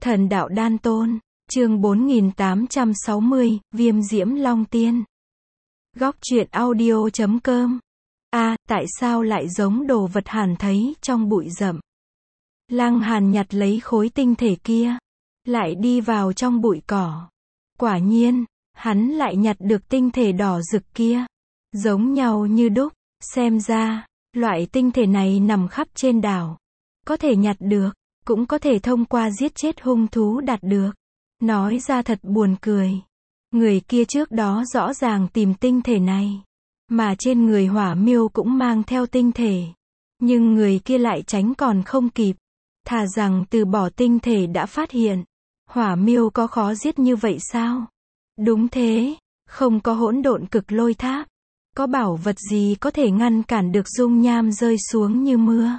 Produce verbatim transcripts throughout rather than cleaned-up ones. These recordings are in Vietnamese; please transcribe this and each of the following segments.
Thần đạo đan tôn, chương bốn nghìn tám trăm sáu mươi, Viêm diễm long tiên. Góc truyện audio chấm com. A, à, tại sao lại giống đồ vật Hàn thấy trong bụi rậm? Lăng Hàn nhặt lấy khối tinh thể kia, lại đi vào trong bụi cỏ. Quả nhiên, hắn lại nhặt được tinh thể đỏ rực kia, giống nhau như đúc. Xem ra, loại tinh thể này nằm khắp trên đảo, có thể nhặt được, cũng có thể thông qua giết chết hung thú đạt được. Nói ra thật buồn cười. Người kia trước đó rõ ràng tìm tinh thể này, mà trên người hỏa miêu cũng mang theo tinh thể. Nhưng người kia lại tránh còn không kịp, thà rằng từ bỏ tinh thể đã phát hiện. Hỏa miêu có khó giết như vậy sao? Đúng thế, không có hỗn độn cực lôi tháp, có bảo vật gì có thể ngăn cản được dung nham rơi xuống như mưa.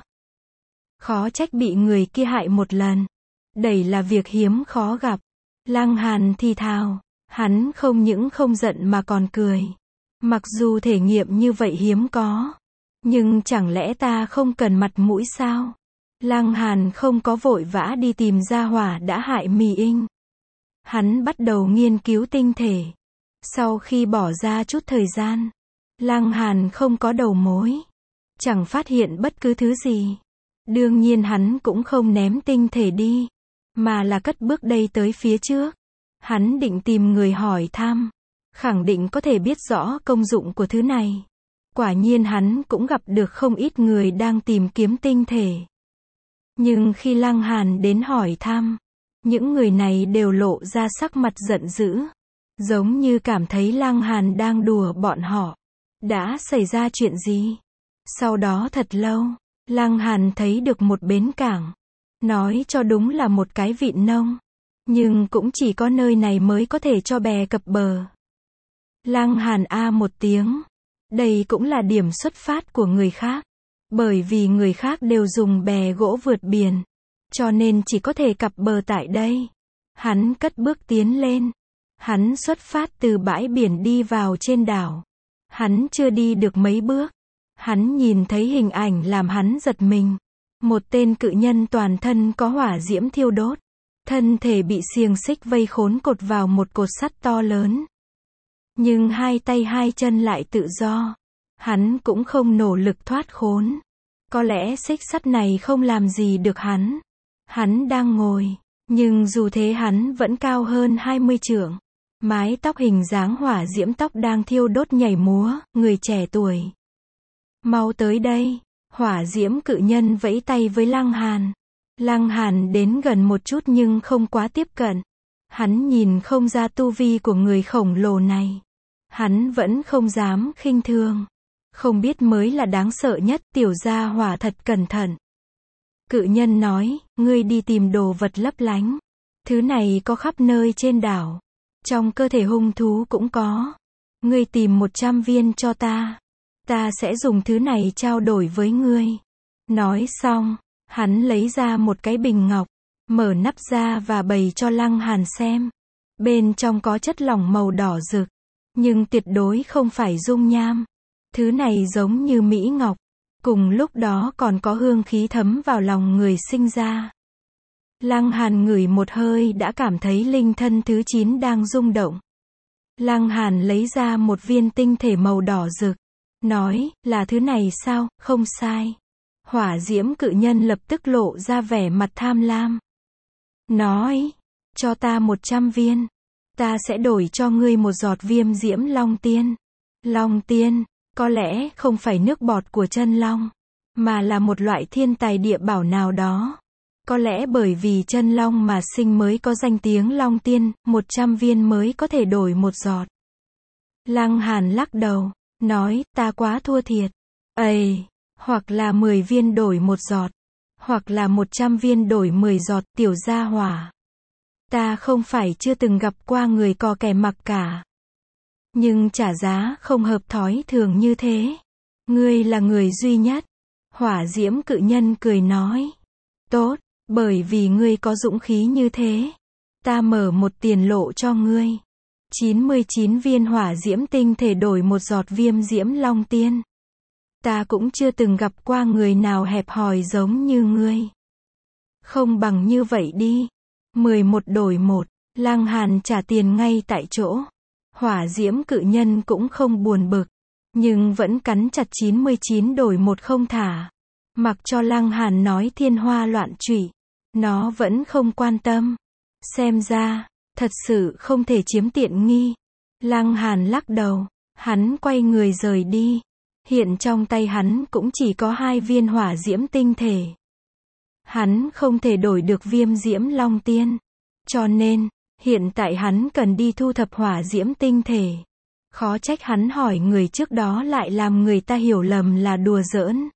Khó trách bị người kia hại một lần. Đây là việc hiếm khó gặp. Lăng Hàn thì thào, hắn không những không giận mà còn cười. Mặc dù thể nghiệm như vậy hiếm có, nhưng chẳng lẽ ta không cần mặt mũi sao? Lăng Hàn không có vội vã đi tìm gia hỏa đã hại Mị Inh. Hắn bắt đầu nghiên cứu tinh thể. Sau khi bỏ ra chút thời gian, Lăng Hàn không có đầu mối, chẳng phát hiện bất cứ thứ gì. Đương nhiên hắn cũng không ném tinh thể đi, mà là cất bước đây tới phía trước. Hắn định tìm người hỏi thăm, khẳng định có thể biết rõ công dụng của thứ này. Quả nhiên hắn cũng gặp được không ít người đang tìm kiếm tinh thể. Nhưng khi Lăng Hàn đến hỏi thăm, những người này đều lộ ra sắc mặt giận dữ, giống như cảm thấy Lăng Hàn đang đùa bọn họ. Đã xảy ra chuyện gì? Sau đó thật lâu, Lăng Hàn thấy được một bến cảng. Nói cho đúng là một cái vịn nông, nhưng cũng chỉ có nơi này mới có thể cho bè cập bờ. Lăng Hàn a một tiếng. Đây cũng là điểm xuất phát của người khác. Bởi vì người khác đều dùng bè gỗ vượt biển, cho nên chỉ có thể cập bờ tại đây. Hắn cất bước tiến lên. Hắn xuất phát từ bãi biển đi vào trên đảo. Hắn chưa đi được mấy bước, hắn nhìn thấy hình ảnh làm hắn giật mình. Một tên cự nhân toàn thân có hỏa diễm thiêu đốt, thân thể bị xiềng xích vây khốn cột vào một cột sắt to lớn. Nhưng hai tay hai chân lại tự do. Hắn cũng không nỗ lực thoát khốn. Có lẽ xích sắt này không làm gì được hắn. Hắn đang ngồi, nhưng dù thế hắn vẫn cao hơn hai mươi trượng. Mái tóc hình dáng hỏa diễm tóc đang thiêu đốt nhảy múa, người trẻ tuổi. Mau tới đây. Hỏa diễm cự nhân vẫy tay với Lăng Hàn. Lăng Hàn đến gần một chút nhưng không quá tiếp cận. Hắn nhìn không ra tu vi của người khổng lồ này. Hắn vẫn không dám khinh thường. Không biết mới là đáng sợ nhất, tiểu gia hỏa thật cẩn thận. Cự nhân nói, ngươi đi tìm đồ vật lấp lánh. Thứ này có khắp nơi trên đảo. Trong cơ thể hung thú cũng có. Ngươi tìm một trăm viên cho ta. Ta sẽ dùng thứ này trao đổi với ngươi. Nói xong, hắn lấy ra một cái bình ngọc, mở nắp ra và bày cho Lăng Hàn xem. Bên trong có chất lỏng màu đỏ rực, nhưng tuyệt đối không phải dung nham. Thứ này giống như mỹ ngọc, cùng lúc đó còn có hương khí thấm vào lòng người sinh ra. Lăng Hàn ngửi một hơi đã cảm thấy linh thân thứ chín đang rung động. Lăng Hàn lấy ra một viên tinh thể màu đỏ rực, nói, là thứ này sao? Không sai. Hỏa diễm cự nhân lập tức lộ ra vẻ mặt tham lam. Nói, cho ta một trăm viên. Ta sẽ đổi cho ngươi một giọt viêm diễm long tiên. Long tiên, có lẽ không phải nước bọt của chân long, mà là một loại thiên tài địa bảo nào đó. Có lẽ bởi vì chân long mà sinh mới có danh tiếng long tiên, một trăm viên mới có thể đổi một giọt. Lăng Hàn lắc đầu, nói, ta quá thua thiệt. Ây, hoặc là mười viên đổi một giọt, hoặc là một trăm viên đổi mười giọt, tiểu gia hỏa. Ta không phải chưa từng gặp qua người có kẻ mặc cả. Nhưng trả giá không hợp thói thường như thế. Ngươi là người duy nhất. Hỏa diễm cự nhân cười nói. Tốt, bởi vì ngươi có dũng khí như thế. Ta mở một tiền lộ cho ngươi. chín mươi chín viên hỏa diễm tinh thể đổi một giọt viêm diễm long tiên. Ta cũng chưa từng gặp qua người nào hẹp hòi giống như ngươi. Không bằng như vậy đi. mười một đổi một, Lăng Hàn trả tiền ngay tại chỗ. Hỏa diễm cự nhân cũng không buồn bực, nhưng vẫn cắn chặt chín mươi chín đổi một không thả. Mặc cho Lăng Hàn nói thiên hoa loạn trụy, nó vẫn không quan tâm. Xem ra, thật sự không thể chiếm tiện nghi. Lăng Hàn lắc đầu, hắn quay người rời đi. Hiện trong tay hắn cũng chỉ có hai viên hỏa diễm tinh thể. Hắn không thể đổi được viêm diễm long tiên. Cho nên, hiện tại hắn cần đi thu thập hỏa diễm tinh thể. Khó trách hắn hỏi người trước đó lại làm người ta hiểu lầm là đùa giỡn.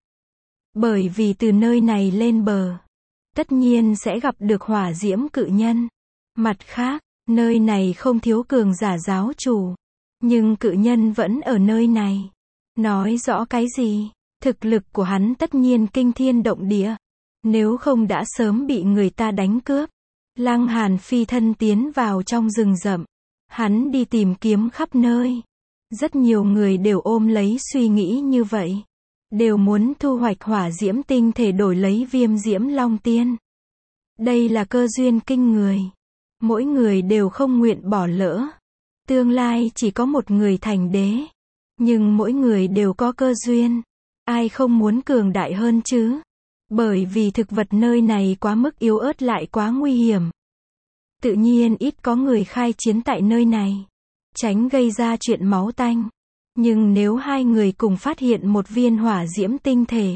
Bởi vì từ nơi này lên bờ, tất nhiên sẽ gặp được hỏa diễm cự nhân. Mặt khác, nơi này không thiếu cường giả giáo chủ. Nhưng cự nhân vẫn ở nơi này. Nói rõ cái gì? Thực lực của hắn tất nhiên kinh thiên động địa. Nếu không đã sớm bị người ta đánh cướp. Lăng Hàn phi thân tiến vào trong rừng rậm. Hắn đi tìm kiếm khắp nơi. Rất nhiều người đều ôm lấy suy nghĩ như vậy. Đều muốn thu hoạch hỏa diễm tinh thể đổi lấy viêm diễm long tiên. Đây là cơ duyên kinh người. Mỗi người đều không nguyện bỏ lỡ. Tương lai chỉ có một người thành đế. Nhưng mỗi người đều có cơ duyên. Ai không muốn cường đại hơn chứ? Bởi vì thực vật nơi này quá mức yếu ớt lại quá nguy hiểm. Tự nhiên ít có người khai chiến tại nơi này. Tránh gây ra chuyện máu tanh. Nhưng nếu hai người cùng phát hiện một viên hỏa diễm tinh thể,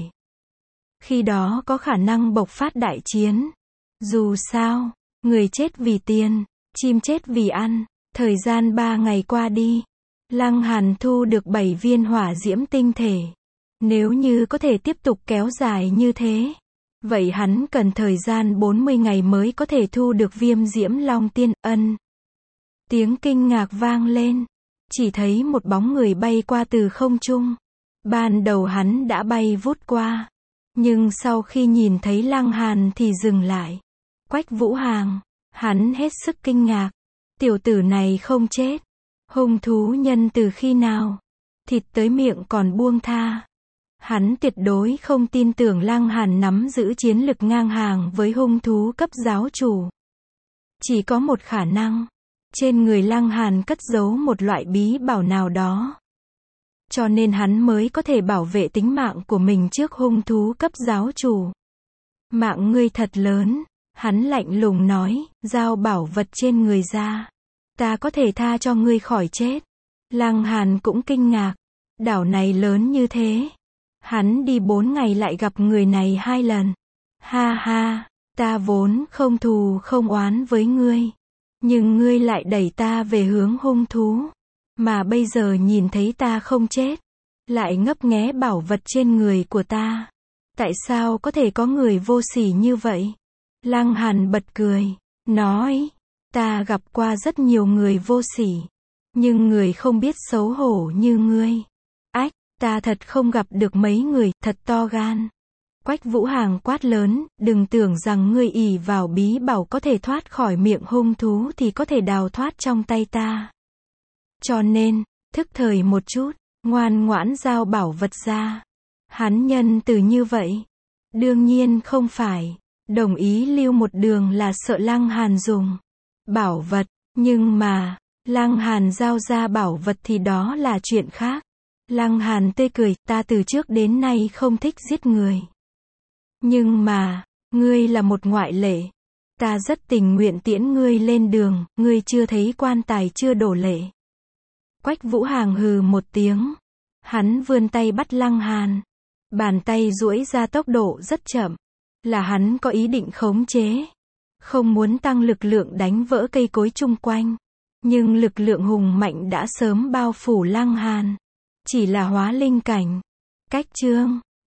khi đó có khả năng bộc phát đại chiến. Dù sao, người chết vì tiền, chim chết vì ăn. Thời gian ba ngày qua đi, Lăng Hàn thu được bảy viên hỏa diễm tinh thể. Nếu như có thể tiếp tục kéo dài như thế, vậy hắn cần thời gian bốn mươi ngày mới có thể thu được viêm diễm long tiên. Ân. Tiếng kinh ngạc vang lên. Chỉ thấy một bóng người bay qua từ không trung. Ban đầu hắn đã bay vút qua. Nhưng sau khi nhìn thấy Lăng Hàn thì dừng lại. Quách Vũ Hàng. Hắn hết sức kinh ngạc. Tiểu tử này không chết. Hung thú nhân từ khi nào? Thịt tới miệng còn buông tha. Hắn tuyệt đối không tin tưởng Lăng Hàn nắm giữ chiến lực ngang hàng với hung thú cấp giáo chủ. Chỉ có một khả năng. Trên người Lăng Hàn cất giấu một loại bí bảo nào đó. Cho nên hắn mới có thể bảo vệ tính mạng của mình trước hung thú cấp giáo chủ. Mạng ngươi thật lớn. Hắn lạnh lùng nói, giao bảo vật trên người ra. Ta có thể tha cho ngươi khỏi chết. Lăng Hàn cũng kinh ngạc. Đảo này lớn như thế. Hắn đi bốn ngày lại gặp người này hai lần. Ha ha, ta vốn không thù không oán với ngươi. Nhưng ngươi lại đẩy ta về hướng hung thú. Mà bây giờ nhìn thấy ta không chết. Lại ngấp nghé bảo vật trên người của ta. Tại sao có thể có người vô sỉ như vậy? Lăng Hàn bật cười. Nói. Ta gặp qua rất nhiều người vô sỉ. Nhưng người không biết xấu hổ như ngươi. Ách, ta thật không gặp được mấy người, thật to gan. Quách Vũ Hàng quát lớn, đừng tưởng rằng ngươi ỷ vào bí bảo có thể thoát khỏi miệng hung thú thì có thể đào thoát trong tay ta. Cho nên, thức thời một chút, ngoan ngoãn giao bảo vật ra. Hắn nhân từ như vậy. Đương nhiên không phải. Đồng ý lưu một đường là sợ Lăng Hàn dùng bảo vật. Nhưng mà, Lăng Hàn giao ra bảo vật thì đó là chuyện khác. Lăng Hàn tươi cười, ta từ trước đến nay không thích giết người. Nhưng mà, ngươi là một ngoại lệ. Ta rất tình nguyện tiễn ngươi lên đường, ngươi chưa thấy quan tài chưa đổ lệ. Quách Vũ Hàng hừ một tiếng. Hắn vươn tay bắt Lăng Hàn. Bàn tay duỗi ra tốc độ rất chậm. Là hắn có ý định khống chế. Không muốn tăng lực lượng đánh vỡ cây cối chung quanh. Nhưng lực lượng hùng mạnh đã sớm bao phủ Lăng Hàn. Chỉ là hóa linh cảnh. Cách chương